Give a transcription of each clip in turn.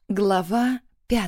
Глава 5.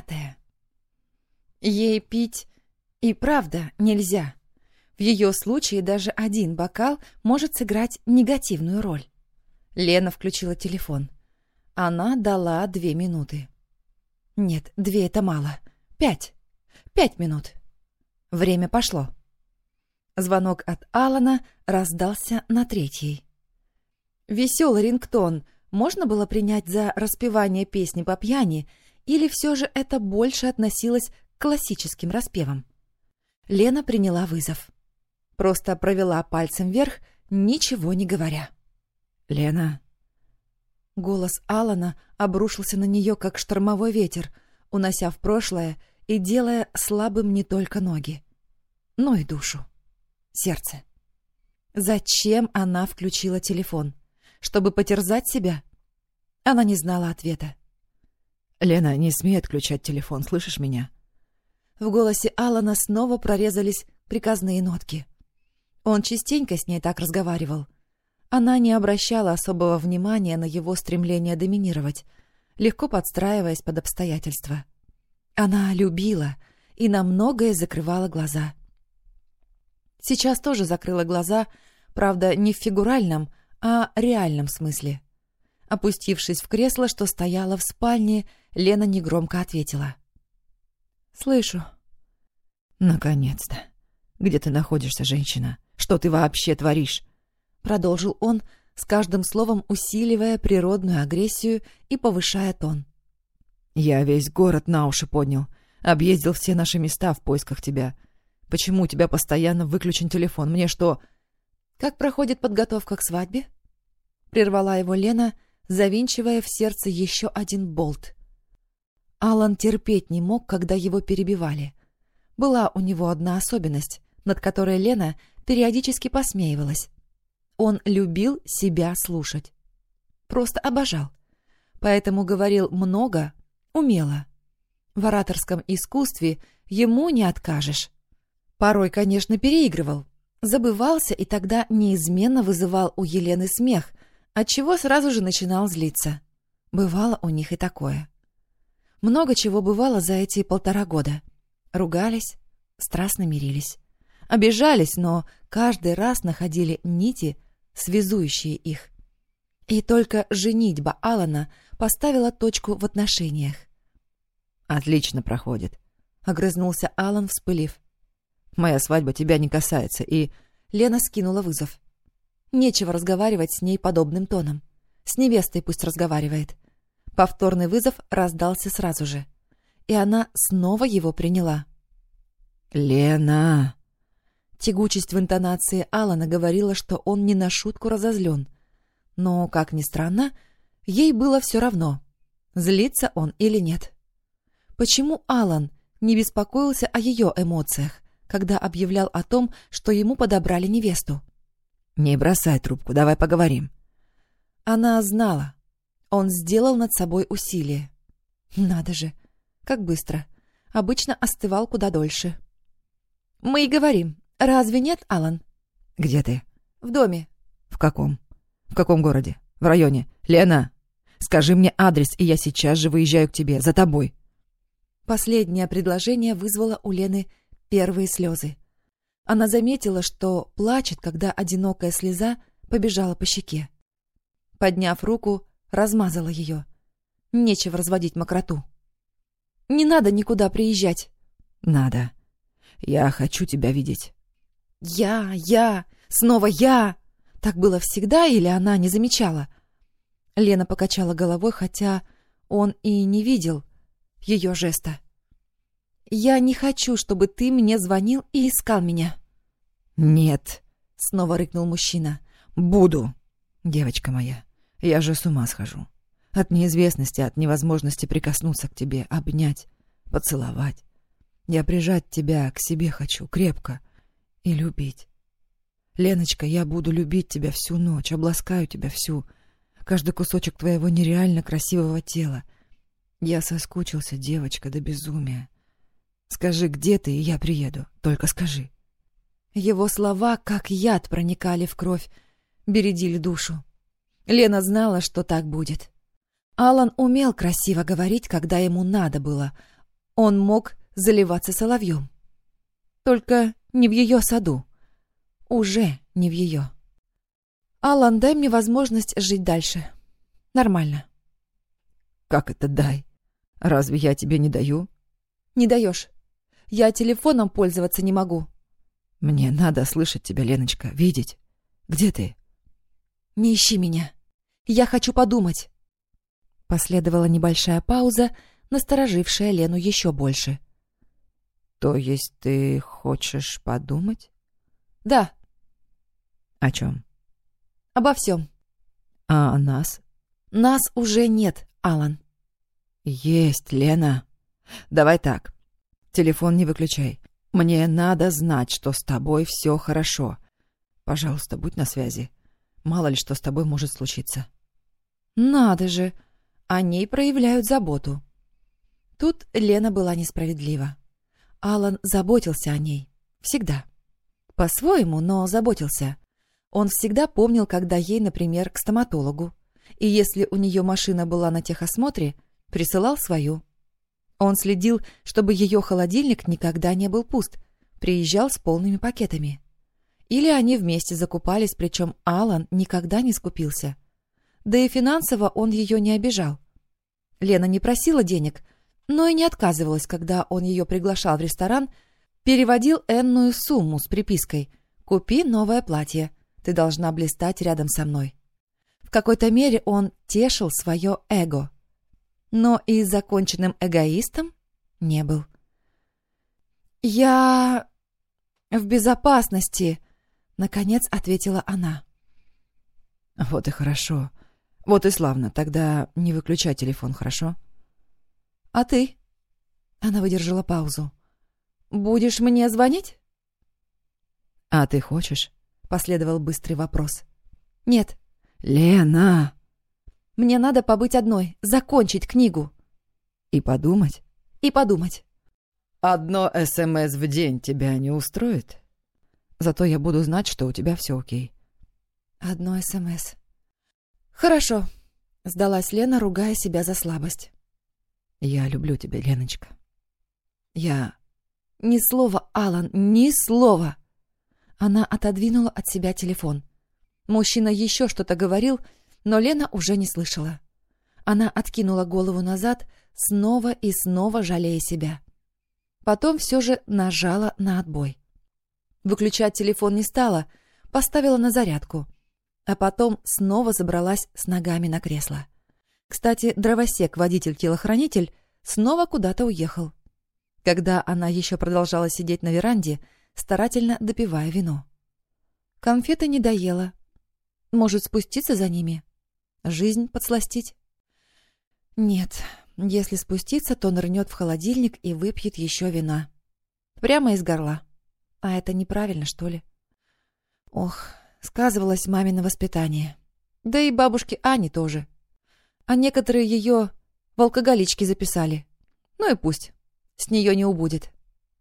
Ей пить и правда нельзя. В ее случае даже один бокал может сыграть негативную роль. Лена включила телефон. Она дала 2 минуты. Нет, 2 — это мало. 5. 5 минут. Время пошло. Звонок от Алана раздался на 3-й. Веселый рингтон можно было принять за распевание песни по пьяни, или все же это больше относилось к классическим распевам? Лена приняла вызов. Просто провела пальцем вверх, ничего не говоря. «Лена?» Голос Алана обрушился на нее, как штормовой ветер, унося в прошлое и делая слабым не только ноги, но и душу, сердце. Зачем она включила телефон? Чтобы потерзать себя? Она не знала ответа. «Лена, не смей отключать телефон, слышишь меня?» В голосе Алана снова прорезались приказные нотки. Он частенько с ней так разговаривал. Она не обращала особого внимания на его стремление доминировать, легко подстраиваясь под обстоятельства. Она любила и на многое закрывала глаза. Сейчас тоже закрыла глаза, правда, не в фигуральном, а реальном смысле. Опустившись в кресло, что стояло в спальне, Лена негромко ответила. «Слышу». «Наконец-то! Где ты находишься, женщина? Что ты вообще творишь?» Продолжил он, с каждым словом усиливая природную агрессию и повышая тон. «Я весь город на уши поднял, объездил все наши места в поисках тебя. Почему у тебя постоянно выключен телефон? Мне что...» «Как проходит подготовка к свадьбе?» Прервала его Лена, завинчивая в сердце еще один болт. Алан терпеть не мог, когда его перебивали. Была у него одна особенность, над которой Лена периодически посмеивалась. Он любил себя слушать. Просто обожал. Поэтому говорил много, умело. В ораторском искусстве ему не откажешь. Порой, конечно, переигрывал. Забывался и тогда неизменно вызывал у Елены смех, отчего сразу же начинал злиться. Бывало у них и такое. Много чего бывало за эти 1,5 года. Ругались, страстно мирились. Обижались, но каждый раз находили нити, связующие их. И только женитьба Алана поставила точку в отношениях. «Отлично проходит», — огрызнулся Алан, вспылив. «Моя свадьба тебя не касается, и...» Лена скинула вызов. Нечего разговаривать с ней подобным тоном. С невестой пусть разговаривает. Повторный вызов раздался сразу же. И она снова его приняла. «Лена!» Тягучесть в интонации Алана говорила, что он не на шутку разозлен. Но, как ни странно, ей было все равно, злится он или нет. Почему Алан не беспокоился о ее эмоциях, когда объявлял о том, что ему подобрали невесту? «Не бросай трубку, давай поговорим». Она знала. Он сделал над собой усилие. Надо же, как быстро. Обычно остывал куда дольше. «Мы и говорим. Разве нет, Алан?» «Где ты?» «В доме». «В каком? В каком городе? В районе? Лена, скажи мне адрес, и я сейчас же выезжаю к тебе, за тобой». Последнее предложение вызвало у Лены первые слезы. Она заметила, что плачет, когда одинокая слеза побежала по щеке. Подняв руку, размазала ее. Нечего разводить мокроту. «Не надо никуда приезжать». «Надо. Я хочу тебя видеть». Снова я. Так было всегда или она не замечала? Лена покачала головой, хотя он и не видел ее жеста. «Я не хочу, чтобы ты мне звонил и искал меня». «Нет», — снова рыкнул мужчина. «Буду. Девочка моя, я же с ума схожу. От неизвестности, от невозможности прикоснуться к тебе, обнять, поцеловать. Я прижать тебя к себе хочу, крепко, и любить. Леночка, я буду любить тебя всю ночь, обласкаю тебя всю, каждый кусочек твоего нереально красивого тела. Я соскучился, девочка, до безумия. Скажи, где ты, и я приеду, только скажи». Его слова, как яд, проникали в кровь, бередили душу. Лена знала, что так будет. Алан умел красиво говорить, когда ему надо было. Он мог заливаться соловьем. Только не в ее саду. Уже не в ее. «Алан, дай мне возможность жить дальше. Нормально». «Как это дай? Разве я тебе не даю?» «Не даешь. Я телефоном пользоваться не могу». «Мне надо слышать тебя, Леночка, видеть. Где ты?» «Не ищи меня. Я хочу подумать». Последовала небольшая пауза, насторожившая Лену еще больше. «То есть ты хочешь подумать?» «Да». «О чем?» «Обо всем». «А о нас?» «Нас уже нет, Алан». «Есть, Лена. Давай так. Телефон не выключай. Мне надо знать, что с тобой все хорошо. Пожалуйста, будь на связи. Мало ли что с тобой может случиться». «Надо же! О ней проявляют заботу». Тут Лена была несправедлива. Алан заботился о ней. Всегда. По-своему, но заботился. Он всегда помнил, когда ей, например, к стоматологу. И если у нее машина была на техосмотре, присылал свою. Он следил, чтобы ее холодильник никогда не был пуст, приезжал с полными пакетами. Или они вместе закупались, причем Алан никогда не скупился. Да и финансово он ее не обижал. Лена не просила денег, но и не отказывалась, когда он ее приглашал в ресторан, переводил энную сумму с припиской «Купи новое платье, ты должна блистать рядом со мной». В какой-то мере он тешил свое эго. Но и законченным эгоистом не был. «Я в безопасности», — наконец ответила она. «Вот и хорошо. Вот и славно. Тогда не выключай телефон, хорошо?» «А ты?» — она выдержала паузу. «Будешь мне звонить?» «А ты хочешь?» — последовал быстрый вопрос. «Нет». «Лена!» «Мне надо побыть одной, закончить книгу». «И подумать?» «И подумать». «Одно СМС в день тебя не устроит? Зато я буду знать, что у тебя все окей». «Одно СМС». «Хорошо», — сдалась Лена, ругая себя за слабость. «Я люблю тебя, Леночка. Я...» «Ни слова, Алан, ни слова!» Она отодвинула от себя телефон. Мужчина еще что-то говорил, но Лена уже не слышала. Она откинула голову назад, снова и снова жалея себя. Потом все же нажала на отбой. Выключать телефон не стала, поставила на зарядку. А потом снова забралась с ногами на кресло. Кстати, дровосек, водитель-телохранитель, снова куда-то уехал. Когда она еще продолжала сидеть на веранде, старательно допивая вино. Конфеты не доела. Может, спуститься за ними? Жизнь подсластить? Нет, если спуститься, то нырнет в холодильник и выпьет еще вина. Прямо из горла. А это неправильно, что ли? Ох, сказывалось мамино воспитание. Да и бабушке Ане тоже. А некоторые ее в алкоголички записали. Ну и пусть. С нее не убудет.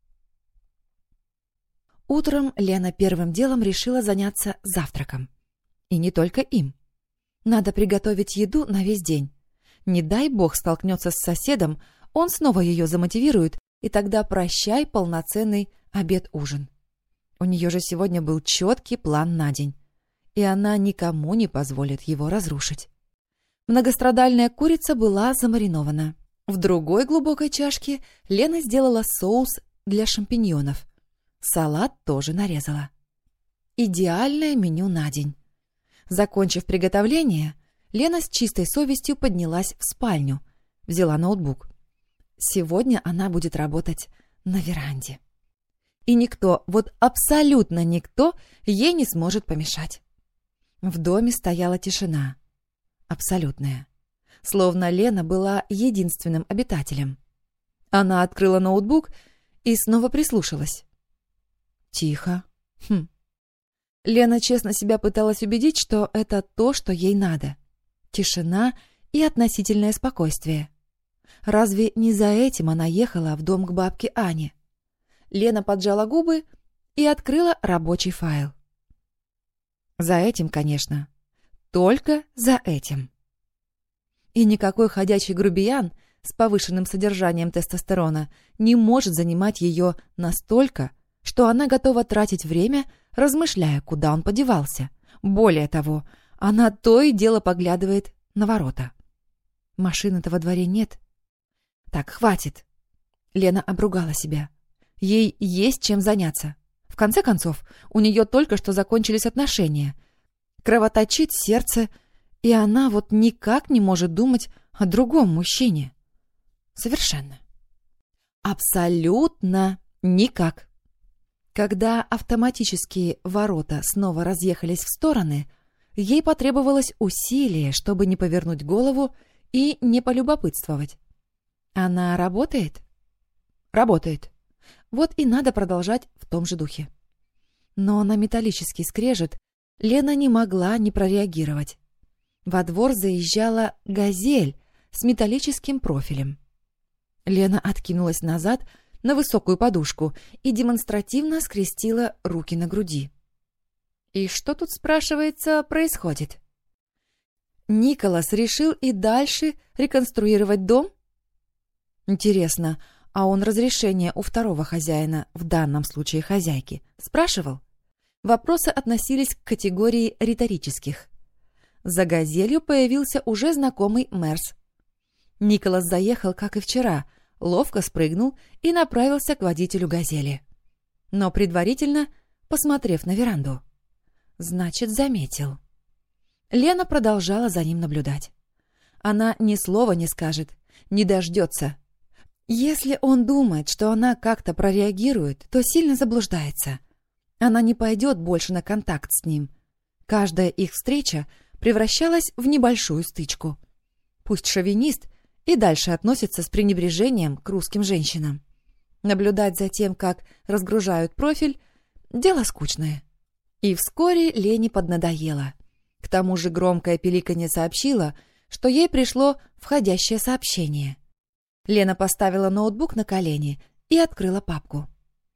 Утром Лена первым делом решила заняться завтраком. И не только им. Надо приготовить еду на весь день. Не дай бог столкнется с соседом, он снова ее замотивирует, и тогда прощай полноценный обед-ужин. У нее же сегодня был четкий план на день, и она никому не позволит его разрушить. Многострадальная курица была замаринована. В другой глубокой чашке Лена сделала соус для шампиньонов. Салат тоже нарезала. Идеальное меню на день. Закончив приготовление, Лена с чистой совестью поднялась в спальню, взяла ноутбук. Сегодня она будет работать на веранде. И никто, вот абсолютно никто, ей не сможет помешать. В доме стояла тишина. Абсолютная. Словно Лена была единственным обитателем. Она открыла ноутбук и снова прислушалась. Тихо. Лена честно себя пыталась убедить, что это то, что ей надо. Тишина и относительное спокойствие. Разве не за этим она ехала в дом к бабке Ане? Лена поджала губы и открыла рабочий файл. За этим, конечно. Только за этим. И никакой ходячий грубиян с повышенным содержанием тестостерона не может занимать ее настолько, что она готова тратить время, размышляя, куда он подевался. Более того, она то и дело поглядывает на ворота. Машины-то во дворе нет. Так, хватит. Лена обругала себя. Ей есть чем заняться. В конце концов, у нее только что закончились отношения. Кровоточит сердце, и она вот никак не может думать о другом мужчине. Совершенно. Абсолютно никак. Когда автоматические ворота снова разъехались в стороны, ей потребовалось усилие, чтобы не повернуть голову и не полюбопытствовать. Она работает? Работает. Вот и надо продолжать в том же духе. Но на металлический скрежет Лена не могла не прореагировать. Во двор заезжала «Газель» с металлическим профилем. Лена откинулась назад на высокую подушку и демонстративно скрестила руки на груди. И что тут, спрашивается, происходит? Николас решил и дальше реконструировать дом? Интересно, а он разрешение у второго хозяина, в данном случае хозяйки, спрашивал? Вопросы относились к категории риторических. За «Газелью» появился уже знакомый Мерс. Николас заехал, как и вчера, ловко спрыгнул и направился к водителю «Газели». Но предварительно посмотрев на веранду. Значит, заметил. Лена продолжала за ним наблюдать. Она ни слова не скажет, не дождется. Если он думает, что она как-то прореагирует, то сильно заблуждается. Она не пойдет больше на контакт с ним. Каждая их встреча превращалась в небольшую стычку. Пусть шовинист и дальше относится с пренебрежением к русским женщинам. Наблюдать за тем, как разгружают профиль, дело скучное. И вскоре Лене поднадоело. К тому же громкое пиликанье сообщило, что ей пришло входящее сообщение. Лена поставила ноутбук на колени и открыла папку.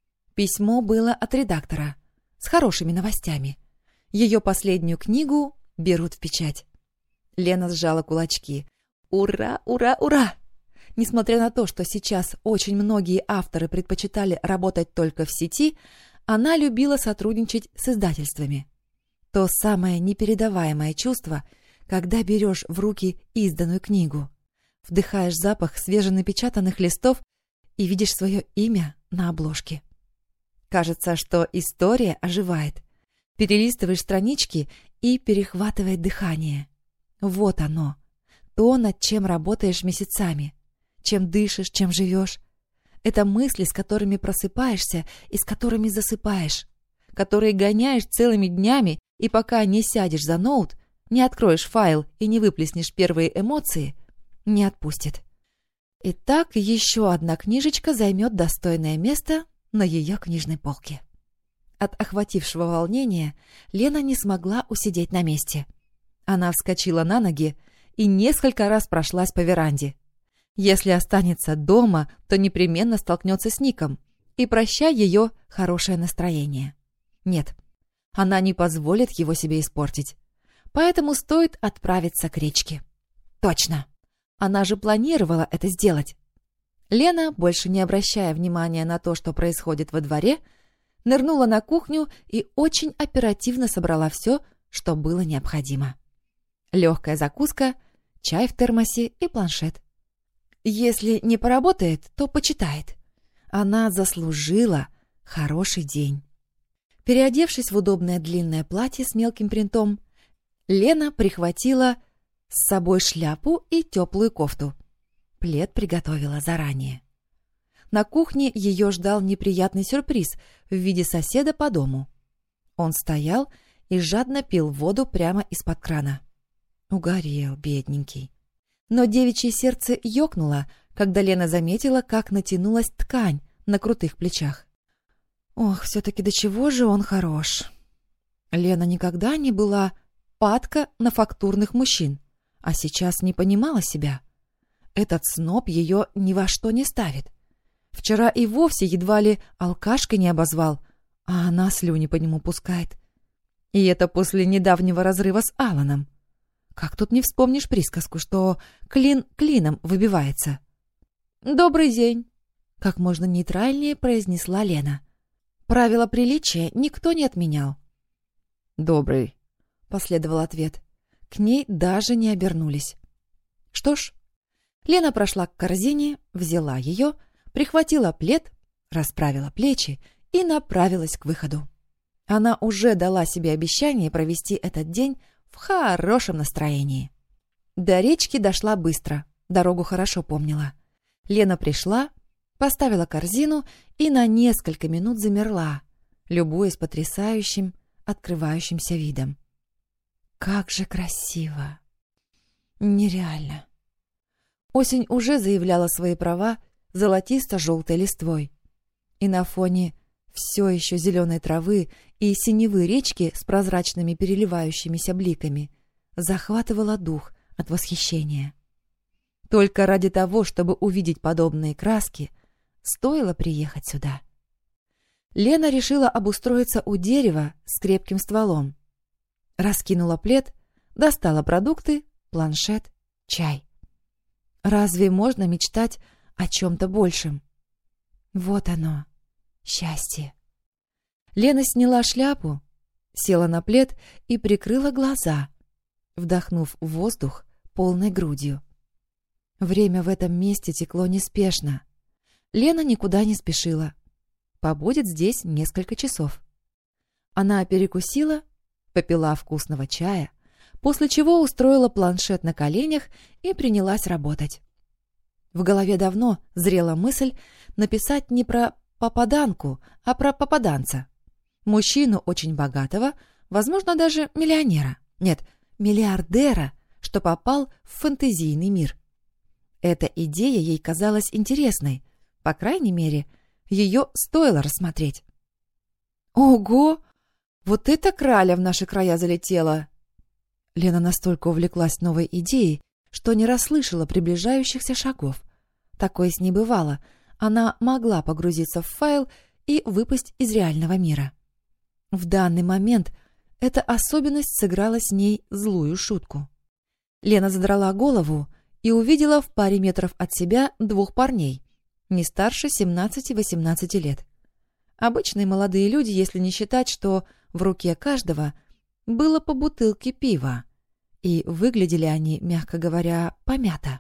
Письмо было от редактора, с хорошими новостями. Ее последнюю книгу берут в печать. Лена сжала кулачки. Ура, ура, ура! Несмотря на то, что сейчас очень многие авторы предпочитали работать только в сети, она любила сотрудничать с издательствами. То самое непередаваемое чувство, когда берешь в руки изданную книгу, вдыхаешь запах свеженапечатанных листов и видишь свое имя на обложке. Кажется, что история оживает. Перелистываешь странички и перехватывает дыхание. Вот оно, то, над чем работаешь месяцами, чем дышишь, чем живешь. Это мысли, с которыми просыпаешься и с которыми засыпаешь, которые гоняешь целыми днями, и пока не сядешь за ноут, не откроешь файл и не выплеснешь первые эмоции, не отпустит. Итак, еще одна книжечка займет достойное место на ее книжной полке. От охватившего волнения Лена не смогла усидеть на месте. Она вскочила на ноги и несколько раз прошлась по веранде. Если останется дома, то непременно столкнется с Ником, и прощай ее хорошее настроение. Нет, она не позволит его себе испортить, поэтому стоит отправиться к речке. Точно, она же планировала это сделать. Лена, больше не обращая внимания на то, что происходит во дворе, нырнула на кухню и очень оперативно собрала все, что было необходимо. Легкая закуска, чай в термосе и планшет. Если не поработает, то почитает. Она заслужила хороший день. Переодевшись в удобное длинное платье с мелким принтом, Лена прихватила с собой шляпу и теплую кофту. Плед приготовила заранее. На кухне ее ждал неприятный сюрприз в виде соседа по дому. Он стоял и жадно пил воду прямо из-под крана. Угорел, бедненький. Но девичье сердце ёкнуло, когда Лена заметила, как натянулась ткань на крутых плечах. Ох, все-таки до чего же он хорош. Лена никогда не была падка на фактурных мужчин, а сейчас не понимала себя. Этот сноб ее ни во что не ставит. Вчера и вовсе едва ли алкашкой не обозвал, а она слюни по нему пускает. И это после недавнего разрыва с Аланом. Как тут не вспомнишь присказку, что клин клином выбивается? «Добрый день», — как можно нейтральнее произнесла Лена. Правила приличия никто не отменял. «Добрый», — последовал ответ. К ней даже не обернулись. Что ж, Лена прошла к корзине, взяла ее, прихватила плед, расправила плечи и направилась к выходу. Она уже дала себе обещание провести этот день в хорошем настроении. До речки дошла быстро, дорогу хорошо помнила. Лена пришла, поставила корзину и на несколько минут замерла, любуясь потрясающим, открывающимся видом. Как же красиво! Нереально! Осень уже заявляла свои права золотисто-желтой листвой. И на фоне все еще зеленой травы и синевы речки с прозрачными переливающимися бликами захватывала дух от восхищения. Только ради того, чтобы увидеть подобные краски, стоило приехать сюда. Лена решила обустроиться у дерева с крепким стволом. Раскинула плед, достала продукты, планшет, чай. Разве можно мечтать о чем-то большем? Вот оно, счастье. Лена сняла шляпу, села на плед и прикрыла глаза, вдохнув воздух полной грудью. Время в этом месте текло неспешно. Лена никуда не спешила. Побудет здесь несколько часов. Она перекусила, попила вкусного чая, после чего устроила планшет на коленях и принялась работать. В голове давно зрела мысль написать не про попаданку, а про попаданца. Мужчину очень богатого, возможно, даже миллионера. Нет, миллиардера, что попал в фэнтезийный мир. Эта идея ей казалась интересной. По крайней мере, ее стоило рассмотреть. «Ого! Вот это краля в наши края залетела!» Лена настолько увлеклась новой идеей, что не расслышала приближающихся шагов. Такое с ней бывало. Она могла погрузиться в файл и выпасть из реального мира. В данный момент эта особенность сыграла с ней злую шутку. Лена задрала голову и увидела в паре метров от себя двух парней, не старше 17-18 лет. Обычные молодые люди, если не считать, что в руке каждого было по бутылке пива, и выглядели они, мягко говоря, помято.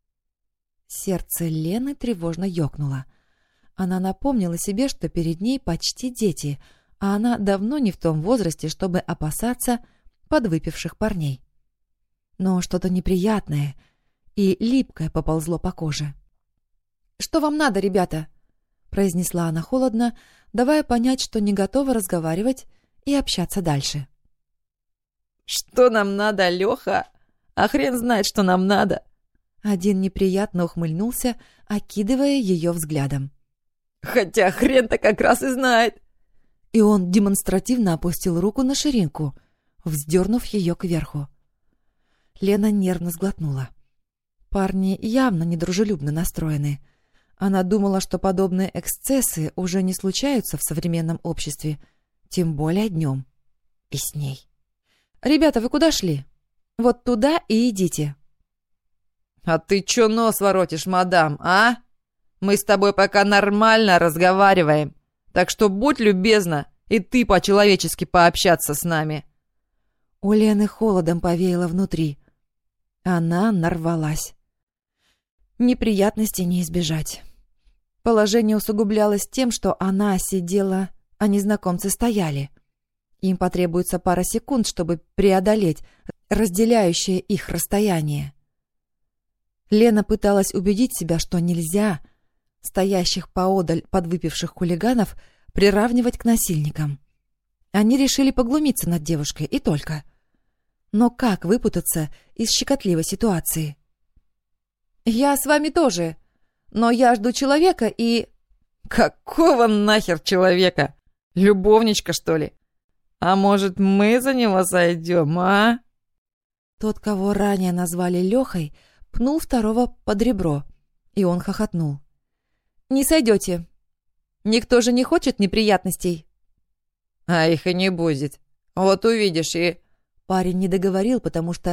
Сердце Лены тревожно ёкнуло. Она напомнила себе, что перед ней почти дети, а она давно не в том возрасте, чтобы опасаться подвыпивших парней. Но что-то неприятное и липкое поползло по коже. «Что вам надо, ребята?» — произнесла она холодно, давая понять, что не готова разговаривать и общаться дальше. «Что нам надо, Леха? А хрен знает, что нам надо!» Один неприятно ухмыльнулся, окидывая ее взглядом. «Хотя хрен-то как раз и знает!» И он демонстративно опустил руку на ширинку, вздернув ее кверху. Лена нервно сглотнула. Парни явно недружелюбно настроены. Она думала, что подобные эксцессы уже не случаются в современном обществе, тем более днем. И с ней. «Ребята, вы куда шли? Вот туда и идите». «А ты чё нос воротишь, мадам, а? Мы с тобой пока нормально разговариваем, так что будь любезна и ты по-человечески пообщаться с нами». У Лены холодом повеяло внутри. Она нарвалась. Неприятностей не избежать. Положение усугублялось тем, что она сидела, а незнакомцы стояли. Им потребуется пара секунд, чтобы преодолеть разделяющее их расстояние. Лена пыталась убедить себя, что нельзя стоящих поодаль подвыпивших хулиганов приравнивать к насильникам. Они решили поглумиться над девушкой, и только. Но как выпутаться из щекотливой ситуации? «Я с вами тоже, но я жду человека и...» «Какого нахер человека? Любовничка, что ли? А может, мы за него сойдем, а?» Тот, кого ранее назвали Лехой, пнул второго под ребро, и он хохотнул. «Не сойдете. Никто же не хочет неприятностей». «А их и не будет. Вот увидишь и...» Парень не договорил, потому что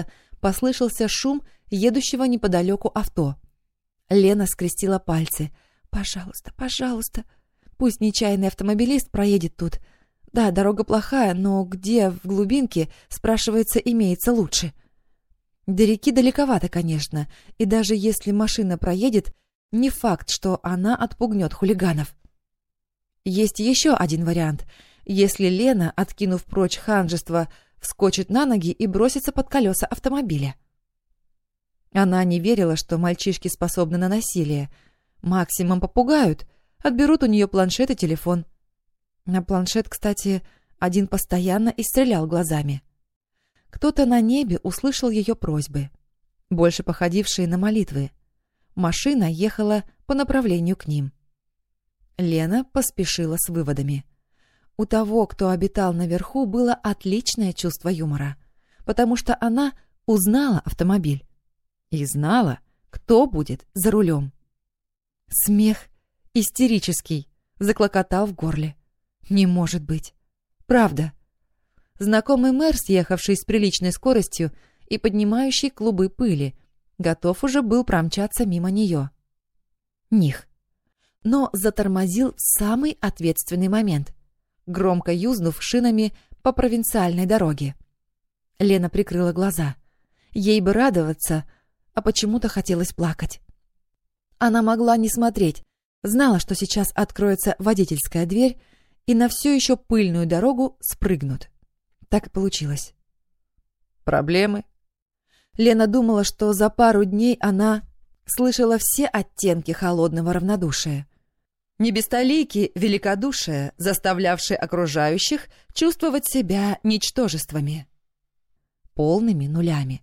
послышался шум едущего неподалеку авто. Лена скрестила пальцы. «Пожалуйста, пожалуйста, пусть нечаянный автомобилист проедет тут. Да, дорога плохая, но где в глубинке, спрашивается, имеется лучше? До реки далековато, конечно, и даже если машина проедет, не факт, что она отпугнет хулиганов. Есть еще один вариант. Если Лена, откинув прочь ханжество, вскочит на ноги и бросится под колеса автомобиля. Она не верила, что мальчишки способны на насилие. Максимум попугают, отберут у нее планшет и телефон. На планшет, кстати, один постоянно и стрелял глазами. Кто-то на небе услышал ее просьбы, больше походившие на молитвы. Машина ехала по направлению к ним. Лена поспешила с выводами. У того, кто обитал наверху, было отличное чувство юмора, потому что она узнала автомобиль и знала, кто будет за рулем. Смех истерический заклокотал в горле. Не может быть. Правда. Знакомый мэр, съехавший с приличной скоростью и поднимающий клубы пыли, готов уже был промчаться мимо нее. Них. Но затормозил в самый ответственный момент, громко юзнув шинами по провинциальной дороге. Лена прикрыла глаза. Ей бы радоваться, а почему-то хотелось плакать. Она могла не смотреть, знала, что сейчас откроется водительская дверь, и на все еще пыльную дорогу спрыгнут. Так и получилось. Проблемы? Лена думала, что за пару дней она слышала все оттенки холодного равнодушия. Не без толики великодушия, заставлявшие окружающих чувствовать себя ничтожествами. Полными нулями.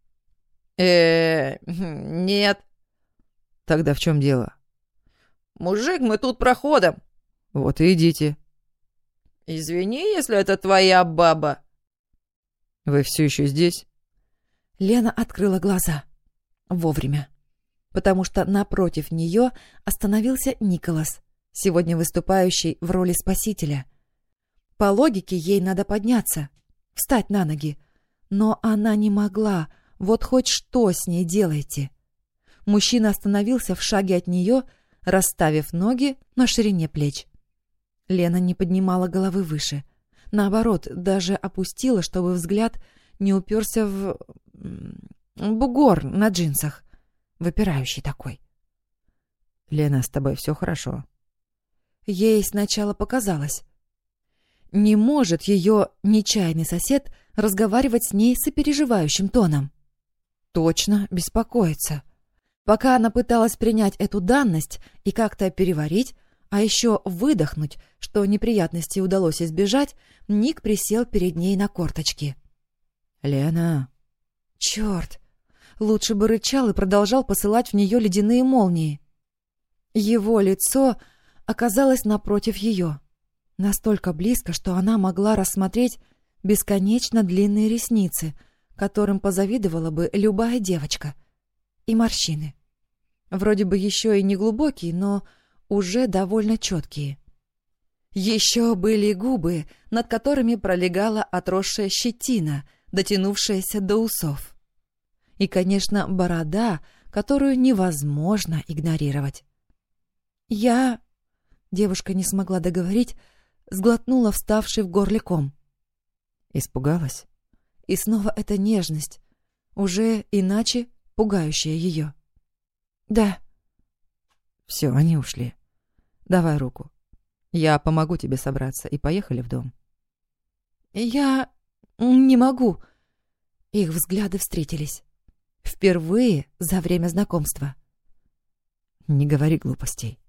Нет. Тогда в чем дело? Мужик, мы тут проходом. Вот и идите. Извини, если это твоя баба. Вы все еще здесь? Лена открыла глаза. Вовремя. Потому что напротив нее остановился Николас, сегодня выступающий в роли спасителя. По логике, ей надо подняться, встать на ноги. Но она не могла. Вот хоть что с ней делаете. Мужчина остановился в шаге от нее, расставив ноги на ширине плеч. Лена не поднимала головы выше. Наоборот, даже опустила, чтобы взгляд не уперся в бугор на джинсах. Выпирающий такой. Лена, с тобой все хорошо? Ей сначала показалось. Не может ее нечаянный сосед разговаривать с ней сопереживающим тоном. Точно беспокоится. Пока она пыталась принять эту данность и как-то переварить, а еще выдохнуть, что неприятностей удалось избежать, Ник присел перед ней на корточки. «Лена!» «Черт! Лучше бы рычал и продолжал посылать в нее ледяные молнии». Его лицо оказалось напротив ее, настолько близко, что она могла рассмотреть бесконечно длинные ресницы, которым позавидовала бы любая девочка, и морщины. Вроде бы еще и не глубокие, но уже довольно четкие. Еще были губы, над которыми пролегала отросшая щетина, дотянувшаяся до усов. И, конечно, борода, которую невозможно игнорировать. Девушка не смогла договорить, сглотнула вставший в горле ком. Испугалась? И снова эта нежность, уже иначе пугающая ее. «Да». «Все, они ушли. Давай руку. Я помогу тебе собраться, и поехали в дом». «Я не могу». Их взгляды встретились. Впервые за время знакомства. «Не говори глупостей».